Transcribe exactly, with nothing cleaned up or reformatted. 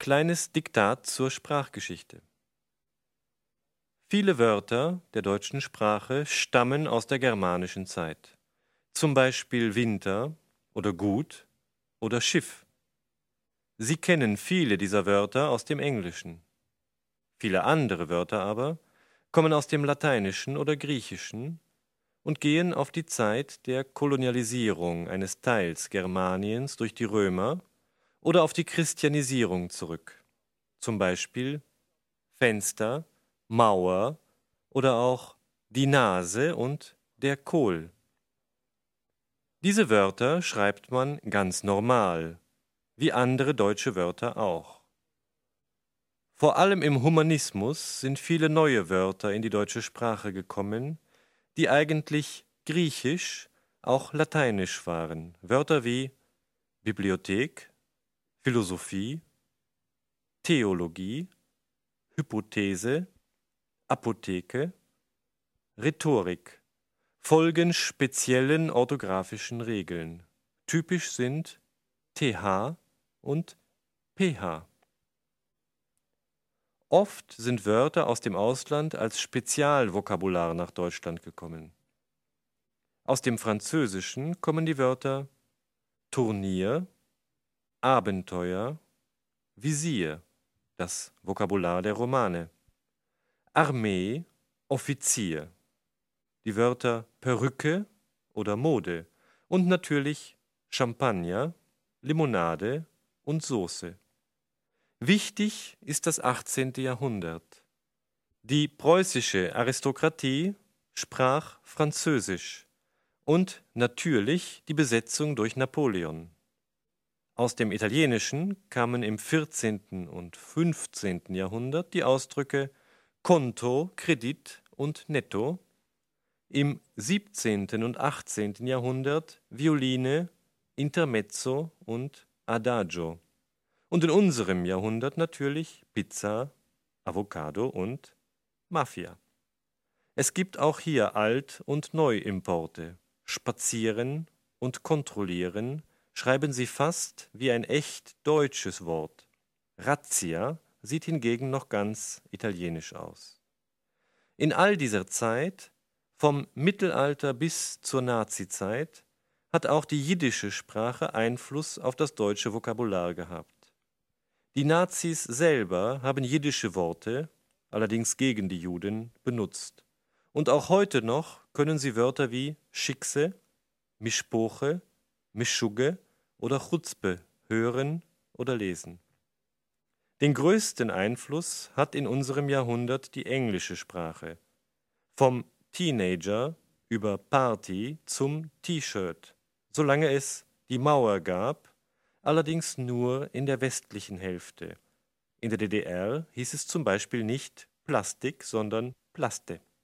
kleines Diktat zur Sprachgeschichte. Viele Wörter der deutschen Sprache stammen aus der germanischen Zeit. Zum Beispiel Winter oder Gut oder Schiff. Sie kennen viele dieser Wörter aus dem Englischen. Viele andere Wörter aber kommen aus dem Lateinischen oder Griechischen und gehen auf die Zeit der Kolonialisierung eines Teils Germaniens durch die Römer oder auf die Christianisierung zurück. Zum Beispiel Fenster, Mauer oder auch die Nase und der Kohl. Diese Wörter schreibt man ganz normal, wie andere deutsche Wörter auch. Vor allem im Humanismus sind viele neue Wörter in die deutsche Sprache gekommen, die eigentlich griechisch, auch lateinisch waren. Wörter wie Bibliothek, Philosophie, Theologie, Hypothese, Apotheke, Rhetorik folgen speziellen orthografischen Regeln. Typisch sind th und ph. Oft sind Wörter aus dem Ausland als Spezialvokabular nach Deutschland gekommen. Aus dem Französischen kommen die Wörter Turnier, Abenteuer, Visier, das Vokabular der Romane, Armee, Offizier, die Wörter Perücke oder Mode und natürlich Champagner, Limonade und Soße. Wichtig ist das achtzehnte Jahrhundert. Die preußische Aristokratie sprach Französisch und natürlich die Besetzung durch Napoleon. Aus dem Italienischen kamen im vierzehnten und fünfzehnten Jahrhundert die Ausdrücke Konto, Kredit und Netto, im siebzehnten und achtzehnten Jahrhundert Violine, Intermezzo und Adagio. Und in unserem Jahrhundert natürlich Pizza, Avocado und Mafia. Es gibt auch hier Alt- und Neuimporte. Spazieren und kontrollieren schreiben sie fast wie ein echt deutsches Wort. Razzia sieht hingegen noch ganz italienisch aus. In all dieser Zeit, vom Mittelalter bis zur Nazizeit, hat auch die jiddische Sprache Einfluss auf das deutsche Vokabular gehabt. Die Nazis selber haben jiddische Worte, allerdings gegen die Juden, benutzt. Und auch heute noch können sie Wörter wie Schickse, Mischpoche, Mischugge oder Chutzpe hören oder lesen. Den größten Einfluss hat in unserem Jahrhundert die englische Sprache. Vom Teenager über Party zum T-Shirt, solange es die Mauer gab, allerdings nur in der westlichen Hälfte. In der D D R hieß es zum Beispiel nicht Plastik, sondern Plaste.